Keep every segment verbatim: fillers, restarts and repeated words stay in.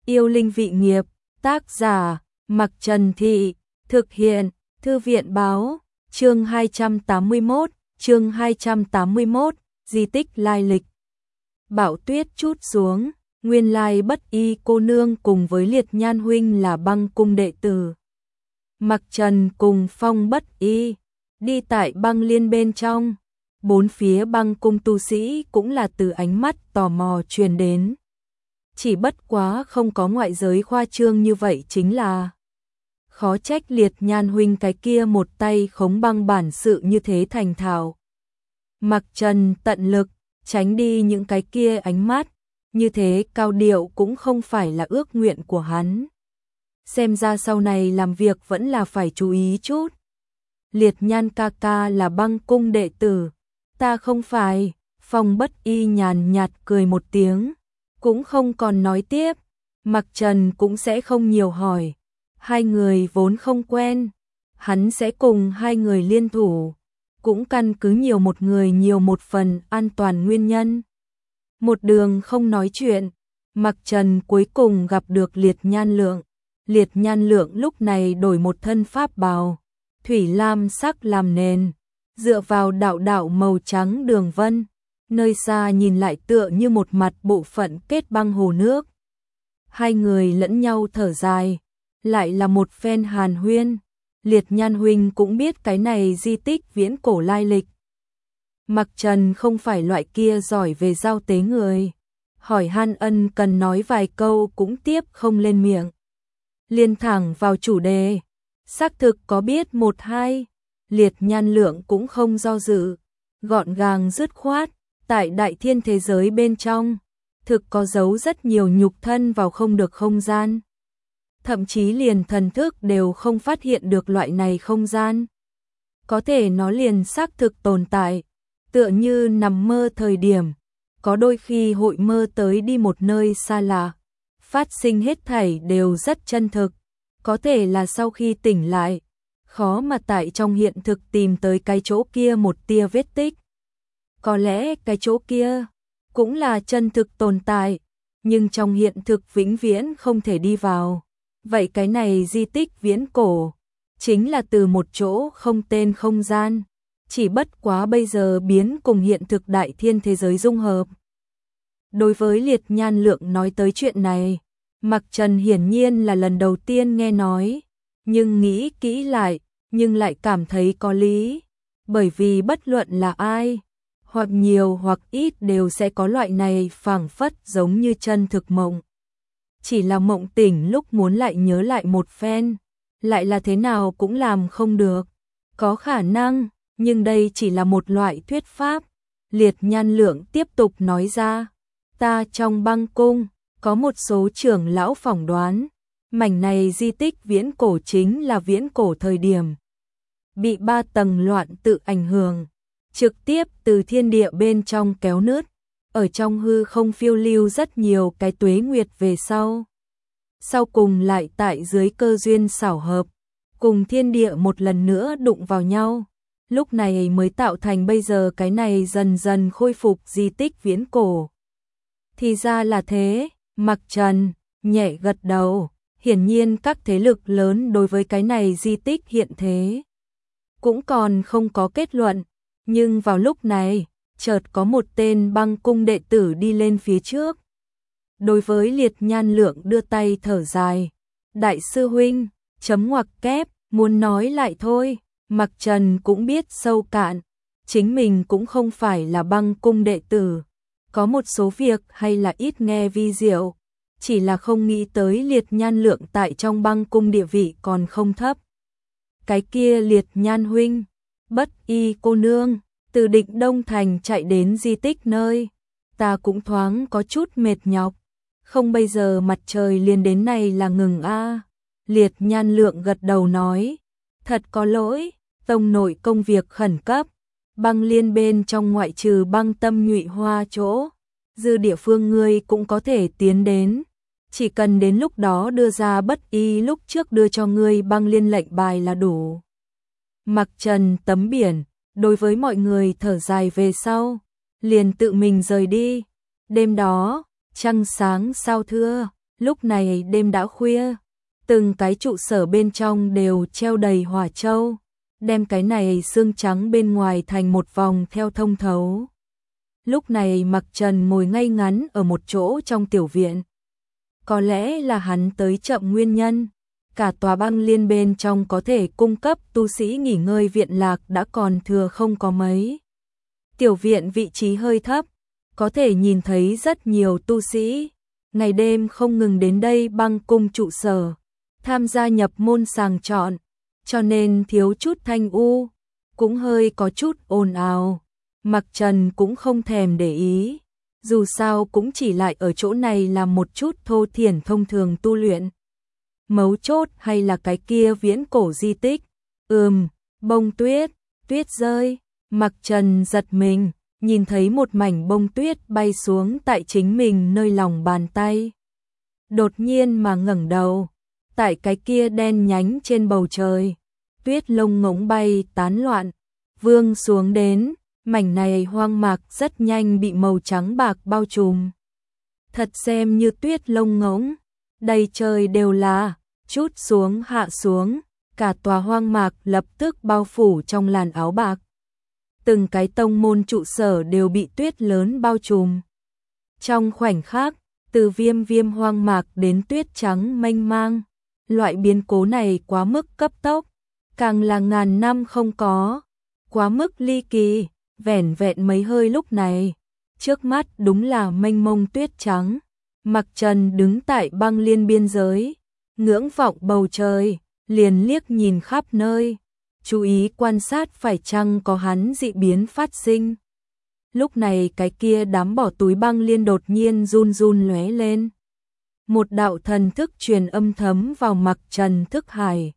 Yêu linh vị nghiệp, tác giả, Mặc Trần Thị, thực hiện, Thư viện báo, chương hai trăm tám mươi mốt, chương hai trăm tám mươi mốt, di tích lai lịch. Bão tuyết trút xuống, nguyên lai Bất Y cô nương cùng với Liệt Nhan huynh là Băng cung đệ tử. Mặc Trần cùng Phong Bất Y, đi tại băng liên bên trong, bốn phía băng cung tu sĩ cũng là từ ánh mắt tò mò truyền đến. Chỉ bất quá không có ngoại giới khoa trương như vậy chính là khó trách Liệt Nhan huynh cái kia một tay khống băng bản sự như thế thành thạo. Mặc Trần tận lực tránh đi những cái kia ánh mắt, như thế cao điệu cũng không phải là ước nguyện của hắn. Xem ra sau này làm việc vẫn là phải chú ý chút. Liệt Nhan ca ca là Băng cung đệ tử, ta không phải. Phong Bất Y nhàn nhạt cười một tiếng, cũng không còn nói tiếp. Mặc Trần cũng sẽ không nhiều hỏi, hai người vốn không quen, hắn sẽ cùng hai người liên thủ, cũng căn cứ nhiều một người nhiều một phần an toàn nguyên nhân. Một đường không nói chuyện, Mặc Trần cuối cùng gặp được Liệt Nhan Lượng. Liệt Nhan Lượng lúc này đổi một thân pháp bào, thủy lam sắc làm nền, dựa vào đạo đạo màu trắng đường vân, nơi xa nhìn lại tựa như một mặt bộ phận kết băng hồ nước. Hai người lẫn nhau thở dài, lại là một phen hàn huyên. Liệt Nhan huynh cũng biết cái này di tích viễn cổ lai lịch. Mặc Trần không phải loại kia giỏi về giao tế người, hỏi han ân cần nói vài câu cũng tiếp không lên miệng. Liên thẳng vào chủ đề, xác thực có biết một hai. Liệt Nhan Lượng cũng không do dự, gọn gàng dứt khoát, tại đại thiên thế giới bên trong, thực có giấu rất nhiều nhục thân vào không được không gian. Thậm chí liền thần thức đều không phát hiện được loại này không gian. Có thể nó liền xác thực tồn tại, tựa như nằm mơ thời điểm, có đôi khi hội mơ tới đi một nơi xa lạ, phát sinh hết thảy đều rất chân thực, có thể là sau khi tỉnh lại, khó mà tại trong hiện thực tìm tới cái chỗ kia một tia vết tích. Có lẽ cái chỗ kia cũng là chân thực tồn tại, nhưng trong hiện thực vĩnh viễn không thể đi vào. Vậy cái này di tích viễn cổ chính là từ một chỗ không tên không gian, chỉ bất quá bây giờ biến cùng hiện thực đại thiên thế giới dung hợp. Đối với Liệt Nhan Lượng nói tới chuyện này, Mặc Trần hiển nhiên là lần đầu tiên nghe nói, nhưng nghĩ kỹ lại, nhưng lại cảm thấy có lý, bởi vì bất luận là ai, hoặc nhiều hoặc ít đều sẽ có loại này phảng phất giống như chân thực mộng. Chỉ là mộng tỉnh lúc muốn lại nhớ lại một phen, lại là thế nào cũng làm không được. Có khả năng, nhưng đây chỉ là một loại thuyết pháp. Liệt Nhan Lượng tiếp tục nói ra, ta trong băng cung, có một số trưởng lão phỏng đoán, mảnh này di tích viễn cổ chính là viễn cổ thời điểm. Bị ba tầng loạn tự ảnh hưởng, trực tiếp từ thiên địa bên trong kéo nứt, ở trong hư không phiêu lưu rất nhiều cái tuế nguyệt về sau. Sau cùng lại tại dưới cơ duyên xảo hợp, cùng thiên địa một lần nữa đụng vào nhau. Lúc này mới tạo thành bây giờ cái này dần dần khôi phục di tích viễn cổ. Thì ra là thế, Mặc Trần nhẹ gật đầu, hiển nhiên các thế lực lớn đối với cái này di tích hiện thế cũng còn không có kết luận, nhưng vào lúc này, chợt có một tên băng cung đệ tử đi lên phía trước. Đối với Liệt Nhan Lượng đưa tay thở dài, đại sư huynh, chấm ngoặc kép, muốn nói lại thôi. Mặc Trần cũng biết sâu cạn, chính mình cũng không phải là băng cung đệ tử, có một số việc hay là ít nghe vi diệu, chỉ là không nghĩ tới Liệt Nhan Lượng tại trong băng cung địa vị còn không thấp. Cái kia Liệt Nhan huynh, Bất Y cô nương, từ Định Đông Thành chạy đến di tích nơi, ta cũng thoáng có chút mệt nhọc, không bây giờ mặt trời liền đến này là ngừng a. Liệt Nhan Lượng gật đầu nói, thật có lỗi, tông nội công việc khẩn cấp, băng liên bên trong ngoại trừ băng tâm nhụy hoa chỗ, dư địa phương ngươi cũng có thể tiến đến, chỉ cần đến lúc đó đưa ra Bất Y lúc trước đưa cho ngươi băng liên lệnh bài là đủ. Mặc Trần tấm biển, đối với mọi người thở dài về sau, liền tự mình rời đi. Đêm đó, trăng sáng sao thưa, Lúc này đêm đã khuya, từng cái trụ sở bên trong đều treo đầy hỏa châu, đem cái này xương trắng bên ngoài thành một vòng theo thông thấu. Lúc này Mặc Trần ngồi ngay ngắn ở một chỗ trong tiểu viện. Có lẽ là hắn tới chậm nguyên nhân, cả tòa băng liên bên trong có thể cung cấp tu sĩ nghỉ ngơi viện lạc đã còn thừa không có mấy. Tiểu viện vị trí hơi thấp, có thể nhìn thấy rất nhiều tu sĩ, ngày đêm không ngừng đến đây băng cung trụ sở, tham gia nhập môn sàng chọn, cho nên thiếu chút thanh u, cũng hơi có chút ồn ào. Mặc Trần cũng không thèm để ý, dù sao cũng chỉ lại ở chỗ này làm một chút thô thiển thông thường tu luyện. Mấu chốt hay là cái kia viễn cổ di tích, ừm, bông tuyết, tuyết rơi, Mặc Trần giật mình, nhìn thấy một mảnh bông tuyết bay xuống tại chính mình nơi lòng bàn tay. Đột nhiên mà ngẩng đầu, tại cái kia đen nhánh trên bầu trời, tuyết lông ngỗng bay tán loạn, vương xuống đến, mảnh này hoang mạc rất nhanh bị màu trắng bạc bao trùm. Thật xem như tuyết lông ngỗng, đầy trời đều là, chút xuống hạ xuống, cả tòa hoang mạc lập tức bao phủ trong làn áo bạc. Từng cái tông môn trụ sở đều bị tuyết lớn bao trùm. Trong khoảnh khắc, từ viêm viêm hoang mạc đến tuyết trắng mênh mang, loại biến cố này quá mức cấp tốc, càng là ngàn năm không có, quá mức ly kỳ, vẻn vẹn mấy hơi lúc này, trước mắt đúng là mênh mông tuyết trắng. Mặc Trần đứng tại băng liên biên giới, ngưỡng vọng bầu trời, liền liếc nhìn khắp nơi, chú ý quan sát phải chăng có hắn dị biến phát sinh. Lúc này cái kia đám bỏ túi băng liên đột nhiên run run lóe lên. Một đạo thần thức truyền âm thấm vào Mặc Trần thức hải.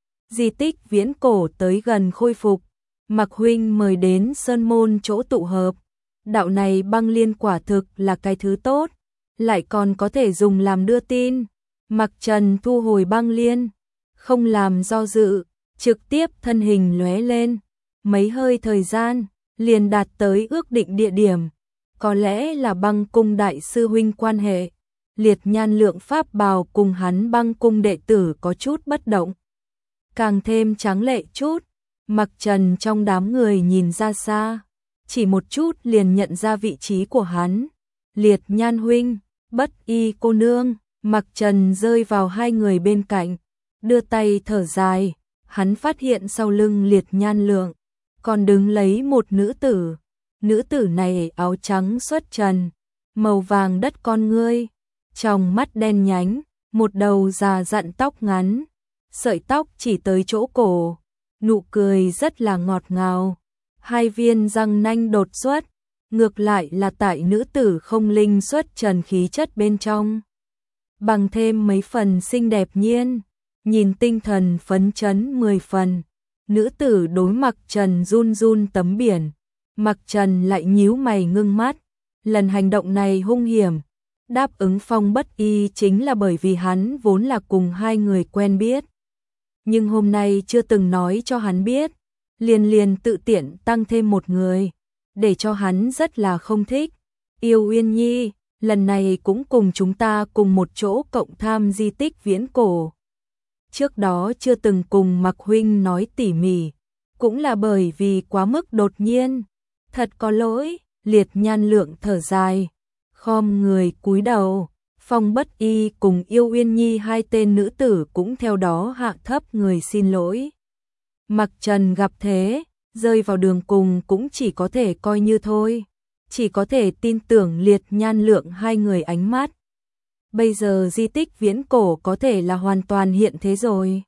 Di tích viễn cổ tới gần khôi phục, Mặc huynh mời đến sơn môn chỗ tụ hợp. Đạo này băng liên quả thực là cái thứ tốt, lại còn có thể dùng làm đưa tin. Mặc Trần thu hồi băng liên, không làm do dự, trực tiếp thân hình lóe lên, mấy hơi thời gian, liền đạt tới ước định địa điểm. Có lẽ là băng cung đại sư huynh quan hệ, liệt nhan lượng pháp bào cùng hắn băng cung đệ tử có chút bất động, càng thêm tráng lệ chút. Mặc Trần trong đám người nhìn ra xa, chỉ một chút liền nhận ra vị trí của hắn. Liệt nhan huynh, Bất Y cô nương. Mặc Trần rơi vào hai người bên cạnh, đưa tay thở dài, hắn phát hiện sau lưng liệt nhan lượng, còn đứng lấy một nữ tử. Nữ tử này áo trắng xuất trần, màu vàng đất con ngươi, trong mắt đen nhánh, một đầu già dặn tóc ngắn, sợi tóc chỉ tới chỗ cổ, nụ cười rất là ngọt ngào, hai viên răng nanh đột xuất, ngược lại là tại nữ tử không linh xuất trần khí chất bên trong, bằng thêm mấy phần xinh đẹp nhiên, nhìn tinh thần phấn chấn mười phần. Nữ tử đối Mặc Trần run run tấm biển, Mặc Trần lại nhíu mày ngưng mắt, lần hành động này hung hiểm, đáp ứng Phong Bất Y chính là bởi vì hắn vốn là cùng hai người quen biết. Nhưng hôm nay chưa từng nói cho hắn biết, liền liền tự tiện tăng thêm một người, để cho hắn rất là không thích. Yêu Uyên Nhi, lần này cũng cùng chúng ta cùng một chỗ cộng tham di tích viễn cổ. Trước đó chưa từng cùng Mặc huynh nói tỉ mỉ, cũng là bởi vì quá mức đột nhiên. Thật có lỗi, liệt nhan lượng thở dài, khom người cúi đầu. Phong Bất Y cùng Yêu Uyên Nhi hai tên nữ tử cũng theo đó hạ thấp người xin lỗi. Mặc Trần gặp thế, rơi vào đường cùng cũng chỉ có thể coi như thôi, chỉ có thể tin tưởng liệt nhan lượng hai người ánh mắt. Bây giờ di tích viễn cổ có thể là hoàn toàn hiện thế rồi.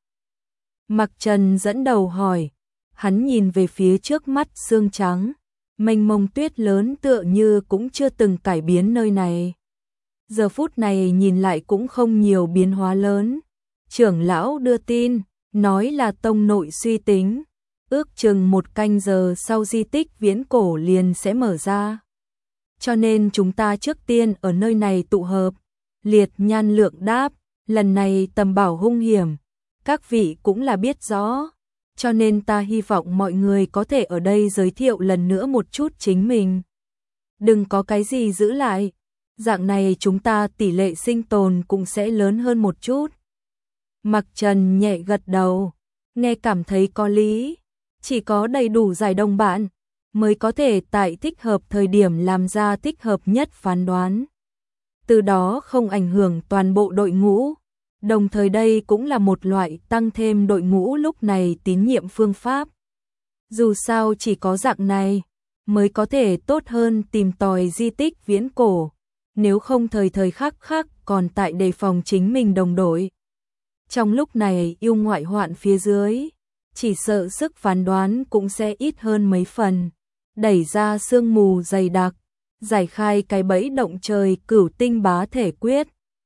Mặc Trần dẫn đầu hỏi, hắn nhìn về phía trước mắt xương trắng, mênh mông tuyết lớn tựa như cũng chưa từng cải biến nơi này. Giờ phút này nhìn lại cũng không nhiều biến hóa lớn. Trưởng lão đưa tin, nói là tông nội suy tính, ước chừng một canh giờ sau di tích viễn cổ liền sẽ mở ra. Cho nên chúng ta trước tiên ở nơi này tụ hợp. Liệt nhan lượng đáp, lần này tầm bảo hung hiểm, các vị cũng là biết rõ, cho nên ta hy vọng mọi người có thể ở đây giới thiệu lần nữa một chút chính mình. Đừng có cái gì giữ lại, dạng này chúng ta tỷ lệ sinh tồn cũng sẽ lớn hơn một chút. Mặc Trần nhẹ gật đầu, nghe cảm thấy có lý, chỉ có đầy đủ giải đồng bạn mới có thể tại thích hợp thời điểm làm ra thích hợp nhất phán đoán. Từ đó không ảnh hưởng toàn bộ đội ngũ, đồng thời đây cũng là một loại tăng thêm đội ngũ lúc này tín nhiệm phương pháp. Dù sao chỉ có dạng này mới có thể tốt hơn tìm tòi di tích viễn cổ, nếu không thời thời khắc khắc còn tại đề phòng chính mình đồng đội. Trong lúc này yêu ngoại hoạn phía dưới, chỉ sợ sức phán đoán cũng sẽ ít hơn mấy phần, đẩy ra sương mù dày đặc, giải khai cái bẫy động trời cửu tinh bá thể quyết.